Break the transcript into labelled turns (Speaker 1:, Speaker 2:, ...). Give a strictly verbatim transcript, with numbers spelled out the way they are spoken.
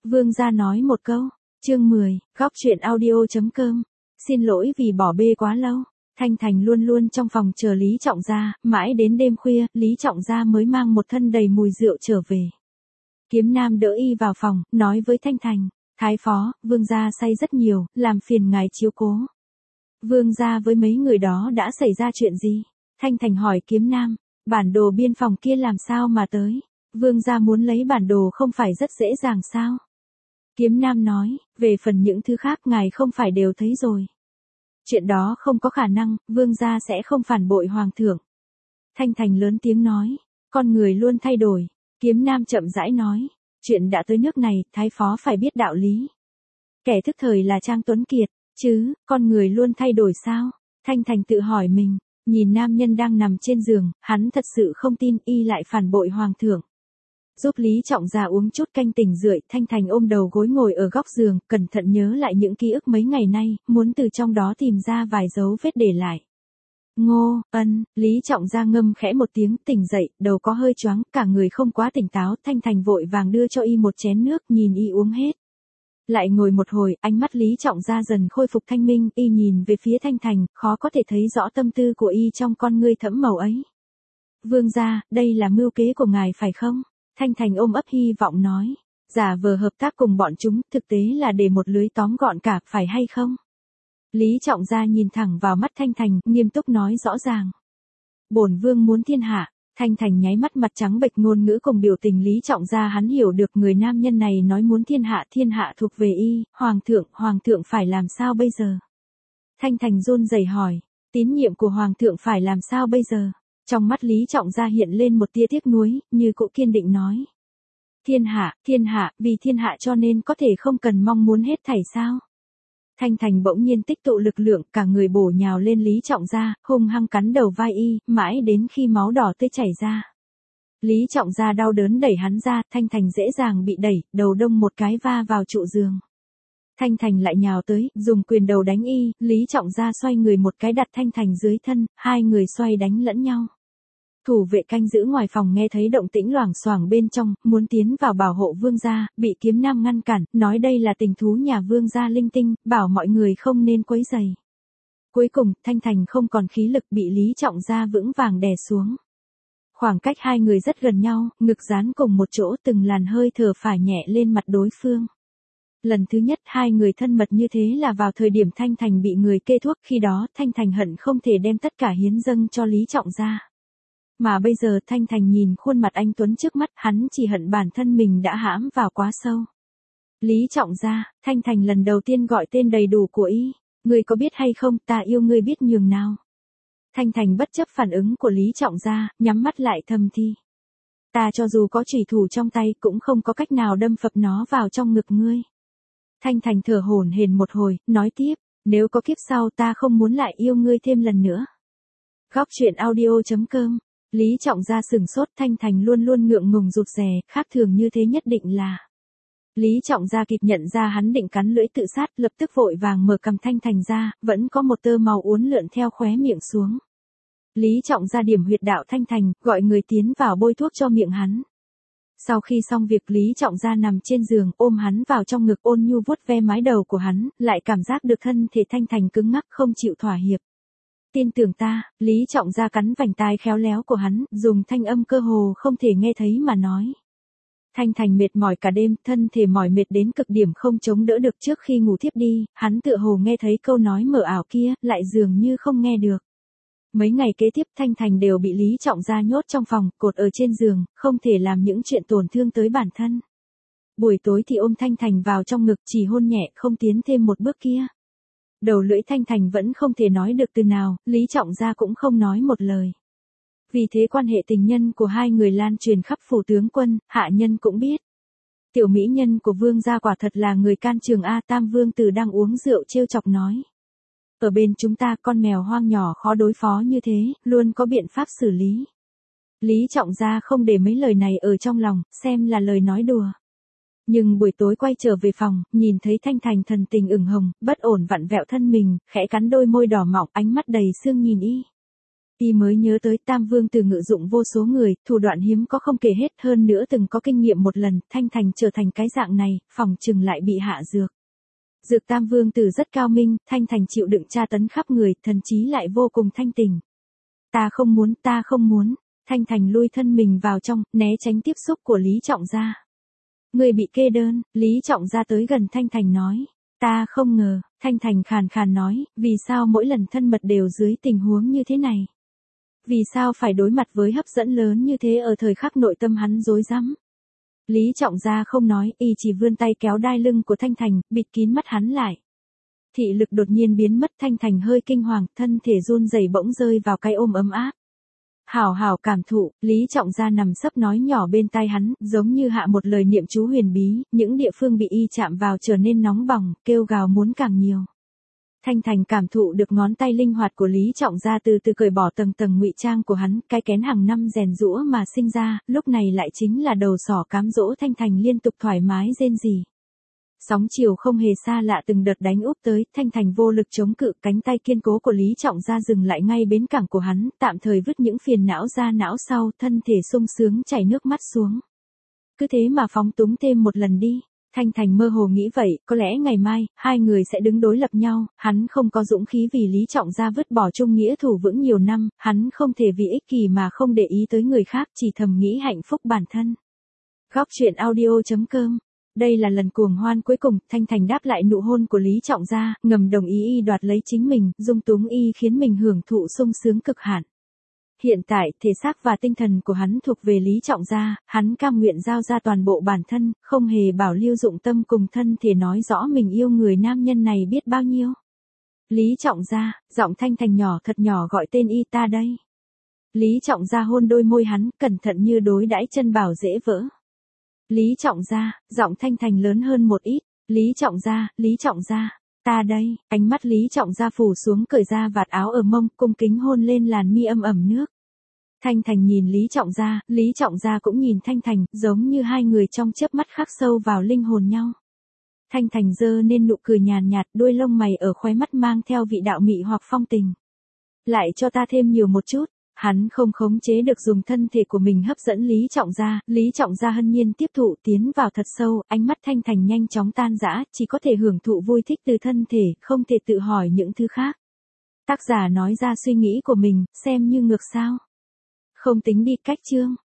Speaker 1: Vương gia nói một câu. Chương mười, góc truyện audio chấm com. Xin lỗi vì bỏ bê quá lâu. Thanh Thành luôn luôn trong phòng chờ Lý Trọng Gia, mãi đến đêm khuya, Lý Trọng Gia mới mang một thân đầy mùi rượu trở về. Kiếm Nam đỡ y vào phòng, nói với Thanh Thành, Thái phó, Vương gia say rất nhiều, làm phiền ngài chiếu cố. Vương gia với mấy người đó đã xảy ra chuyện gì? Thanh Thành hỏi Kiếm Nam, bản đồ biên phòng kia làm sao mà tới? Vương gia muốn lấy bản đồ không phải rất dễ dàng sao? Kiếm Nam nói, về phần những thứ khác ngài không phải đều thấy rồi. Chuyện đó không có khả năng, vương gia sẽ không phản bội hoàng thượng. Thanh Thành lớn tiếng nói, con người luôn thay đổi. Kiếm Nam chậm rãi nói, chuyện đã tới nước này, thái phó phải biết đạo lý. Kẻ thức thời là Trang Tuấn Kiệt, chứ, con người luôn thay đổi sao? Thanh Thành tự hỏi mình, nhìn nam nhân đang nằm trên giường, hắn thật sự không tin y lại phản bội hoàng thượng. Giúp Lý Trọng Gia uống chút canh tỉnh rượi, Thanh Thành ôm đầu gối ngồi ở góc giường, cẩn thận nhớ lại những ký ức mấy ngày nay, muốn từ trong đó tìm ra vài dấu vết để lại. Ngô, ân, Lý Trọng Gia ngâm khẽ một tiếng, tỉnh dậy, đầu có hơi choáng, cả người không quá tỉnh táo, Thanh Thành vội vàng đưa cho y một chén nước, nhìn y uống hết. Lại ngồi một hồi, ánh mắt Lý Trọng Gia dần khôi phục thanh minh, y nhìn về phía Thanh Thành, khó có thể thấy rõ tâm tư của y trong con ngươi thẫm màu ấy. Vương gia, đây là mưu kế của ngài phải không? Thanh Thành ôm ấp hy vọng nói, giả vờ hợp tác cùng bọn chúng, thực tế là để một lưới tóm gọn cả, phải hay không? Lý Trọng Gia nhìn thẳng vào mắt Thanh Thành, nghiêm túc nói rõ ràng. Bổn vương muốn thiên hạ. Thanh Thành nháy mắt mặt trắng bệch, ngôn ngữ cùng biểu tình Lý Trọng Gia hắn hiểu được người nam nhân này nói muốn thiên hạ, thiên hạ thuộc về y, hoàng thượng, hoàng thượng phải làm sao bây giờ? Thanh Thành run rẩy hỏi, tín nhiệm của hoàng thượng phải làm sao bây giờ? Trong mắt Lý Trọng Gia hiện lên một tia tiếc nuối, như cụ kiên định nói. Thiên hạ, thiên hạ, vì thiên hạ cho nên có thể không cần mong muốn hết thảy sao? Thanh Thành bỗng nhiên tích tụ lực lượng, cả người bổ nhào lên Lý Trọng Gia, hung hăng cắn đầu vai y, mãi đến khi máu đỏ tươi chảy ra. Lý Trọng Gia đau đớn đẩy hắn ra, Thanh Thành dễ dàng bị đẩy, đầu đông một cái va vào trụ giường. Thanh Thành lại nhào tới, dùng quyền đầu đánh y, Lý Trọng Gia xoay người một cái đặt Thanh Thành dưới thân, hai người xoay đánh lẫn nhau. Thủ vệ canh giữ ngoài phòng nghe thấy động tĩnh loảng xoảng bên trong, muốn tiến vào bảo hộ vương gia, bị Kiếm Nam ngăn cản, nói đây là tình thú nhà vương gia linh tinh, bảo mọi người không nên quấy rầy. Cuối cùng, Thanh Thành không còn khí lực, bị Lý Trọng Gia vững vàng đè xuống. Khoảng cách hai người rất gần nhau, ngực dán cùng một chỗ, từng làn hơi thở phả nhẹ lên mặt đối phương. Lần thứ nhất hai người thân mật như thế là vào thời điểm Thanh Thành bị người kê thuốc, khi đó Thanh Thành hận không thể đem tất cả hiến dâng cho Lý Trọng Gia. Mà bây giờ Thanh Thành nhìn khuôn mặt anh Tuấn trước mắt, hắn chỉ hận bản thân mình đã hãm vào quá sâu. Lý Trọng Gia, Thanh Thành lần đầu tiên gọi tên đầy đủ của y, ngươi có biết hay không, ta yêu ngươi biết nhường nào. Thanh Thành bất chấp phản ứng của Lý Trọng Gia, nhắm mắt lại thầm thi. Ta cho dù có chủy thủ trong tay cũng không có cách nào đâm phập nó vào trong ngực ngươi. Thanh Thành thở hổn hển một hồi, nói tiếp, nếu có kiếp sau ta không muốn lại yêu ngươi thêm lần nữa. Góc truyện audio chấm com. Lý Trọng Gia sừng sốt, Thanh Thành luôn luôn ngượng ngùng rụt rè, khác thường như thế nhất định là. Lý Trọng Gia kịp nhận ra hắn định cắn lưỡi tự sát, lập tức vội vàng mở cằm Thanh Thành ra, vẫn có một tơ máu uốn lượn theo khóe miệng xuống. Lý Trọng Gia điểm huyệt đạo Thanh Thành, gọi người tiến vào bôi thuốc cho miệng hắn. Sau khi xong việc, Lý Trọng Gia nằm trên giường, ôm hắn vào trong ngực, ôn nhu vuốt ve mái đầu của hắn, lại cảm giác được thân thể Thanh Thành cứng ngắc không chịu thỏa hiệp. Tin tưởng ta, Lý Trọng Gia cắn vành tai khéo léo của hắn, dùng thanh âm cơ hồ không thể nghe thấy mà nói. Thanh Thành mệt mỏi cả đêm, thân thể mỏi mệt đến cực điểm không chống đỡ được, trước khi ngủ thiếp đi, hắn tựa hồ nghe thấy câu nói mờ ảo kia, lại dường như không nghe được. Mấy ngày kế tiếp Thanh Thành đều bị Lý Trọng Gia nhốt trong phòng, cột ở trên giường, không thể làm những chuyện tổn thương tới bản thân. Buổi tối thì ôm Thanh Thành vào trong ngực, chỉ hôn nhẹ, không tiến thêm một bước kia. Đầu lưỡi Thanh Thành vẫn không thể nói được từ nào, Lý Trọng Gia cũng không nói một lời. Vì thế quan hệ tình nhân của hai người lan truyền khắp phủ tướng quân, hạ nhân cũng biết. Tiểu mỹ nhân của vương gia quả thật là người can trường A. Tam Vương Tử đang uống rượu trêu chọc nói. Ở bên chúng ta con mèo hoang nhỏ khó đối phó như thế, luôn có biện pháp xử lý. Lý Trọng Gia không để mấy lời này ở trong lòng, xem là lời nói đùa. Nhưng buổi tối quay trở về phòng, nhìn thấy Thanh Thành thần tình ửng hồng, bất ổn vặn vẹo thân mình, khẽ cắn đôi môi đỏ mọng, ánh mắt đầy sương nhìn y. Y mới nhớ tới Tam Vương Tử ngự dụng vô số người, thủ đoạn hiếm có không kể hết, hơn nữa từng có kinh nghiệm một lần, Thanh Thành trở thành cái dạng này, phòng chừng lại bị hạ dược. Dược Tam Vương Tử rất cao minh, Thanh Thành chịu đựng tra tấn khắp người, thần trí lại vô cùng thanh tình. Ta không muốn, ta không muốn. Thanh Thành lui thân mình vào trong, né tránh tiếp xúc của Lý Trọng Gia. Người bị kê đơn, Lý Trọng Gia tới gần Thanh Thành nói. Ta không ngờ, Thanh Thành khàn khàn nói, vì sao mỗi lần thân mật đều dưới tình huống như thế này? Vì sao phải đối mặt với hấp dẫn lớn như thế ở thời khắc nội tâm hắn rối rắm? Lý Trọng Gia không nói, y chỉ vươn tay kéo đai lưng của Thanh Thành, bịt kín mắt hắn lại. Thị lực đột nhiên biến mất, Thanh Thành hơi kinh hoàng, thân thể run rẩy bỗng rơi vào cái ôm ấm áp. Hảo hảo cảm thụ, Lý Trọng Gia nằm sấp nói nhỏ bên tai hắn, giống như hạ một lời niệm chú huyền bí, những địa phương bị y chạm vào trở nên nóng bỏng, kêu gào muốn càng nhiều. Thanh Thành cảm thụ được ngón tay linh hoạt của Lý Trọng Gia từ từ cởi bỏ tầng tầng ngụy trang của hắn, cái kén hàng năm rèn giũa mà sinh ra, lúc này lại chính là đầu sỏ cám dỗ Thanh Thành liên tục thoải mái rên rỉ. Sóng chiều không hề xa lạ từng đợt đánh úp tới, Thanh Thành vô lực chống cự, cánh tay kiên cố của Lý Trọng Gia dừng lại ngay bến cảng của hắn, tạm thời vứt những phiền não ra não sau, thân thể sung sướng chảy nước mắt xuống. Cứ thế mà phóng túng thêm một lần đi. Thanh Thành mơ hồ nghĩ vậy, có lẽ ngày mai, hai người sẽ đứng đối lập nhau, hắn không có dũng khí vì Lý Trọng Gia vứt bỏ chung nghĩa thù vững nhiều năm, hắn không thể vì ích kỷ mà không để ý tới người khác, chỉ thầm nghĩ hạnh phúc bản thân. Góc truyện audio chấm com. Đây là lần cuồng hoan cuối cùng, Thanh Thành đáp lại nụ hôn của Lý Trọng Gia, ngầm đồng ý y đoạt lấy chính mình, dung túng y khiến mình hưởng thụ sung sướng cực hạn. Hiện tại, thể xác và tinh thần của hắn thuộc về Lý Trọng Gia, hắn cam nguyện giao ra toàn bộ bản thân, không hề bảo lưu dụng tâm cùng thân thể nói rõ mình yêu người nam nhân này biết bao nhiêu. Lý Trọng Gia, giọng Thanh Thành nhỏ thật nhỏ gọi tên y ta đây. Lý Trọng Gia hôn đôi môi hắn, cẩn thận như đối đãi chân bảo dễ vỡ. Lý Trọng Gia, giọng Thanh Thành lớn hơn một ít. Lý Trọng Gia, Lý Trọng Gia, ta đây. Ánh mắt Lý Trọng Gia phủ xuống cởi ra vạt áo ở mông, cung kính hôn lên làn mi âm ẩm nước. Thanh Thành nhìn Lý Trọng Gia, Lý Trọng Gia cũng nhìn Thanh Thành, giống như hai người trong chớp mắt khắc sâu vào linh hồn nhau. Thanh Thành giơ nên nụ cười nhàn nhạt, đuôi lông mày ở khóe mắt mang theo vị đạo mị hoặc phong tình. Lại cho ta thêm nhiều một chút. Hắn không khống chế được dùng thân thể của mình hấp dẫn Lý Trọng Gia, Lý Trọng Gia hân nhiên tiếp thụ tiến vào thật sâu, ánh mắt Thanh Thành nhanh chóng tan rã, chỉ có thể hưởng thụ vui thích từ thân thể, không thể tự hỏi những thứ khác. Tác giả nói ra suy nghĩ của mình, xem như ngược sao. Không tính đi cách chương.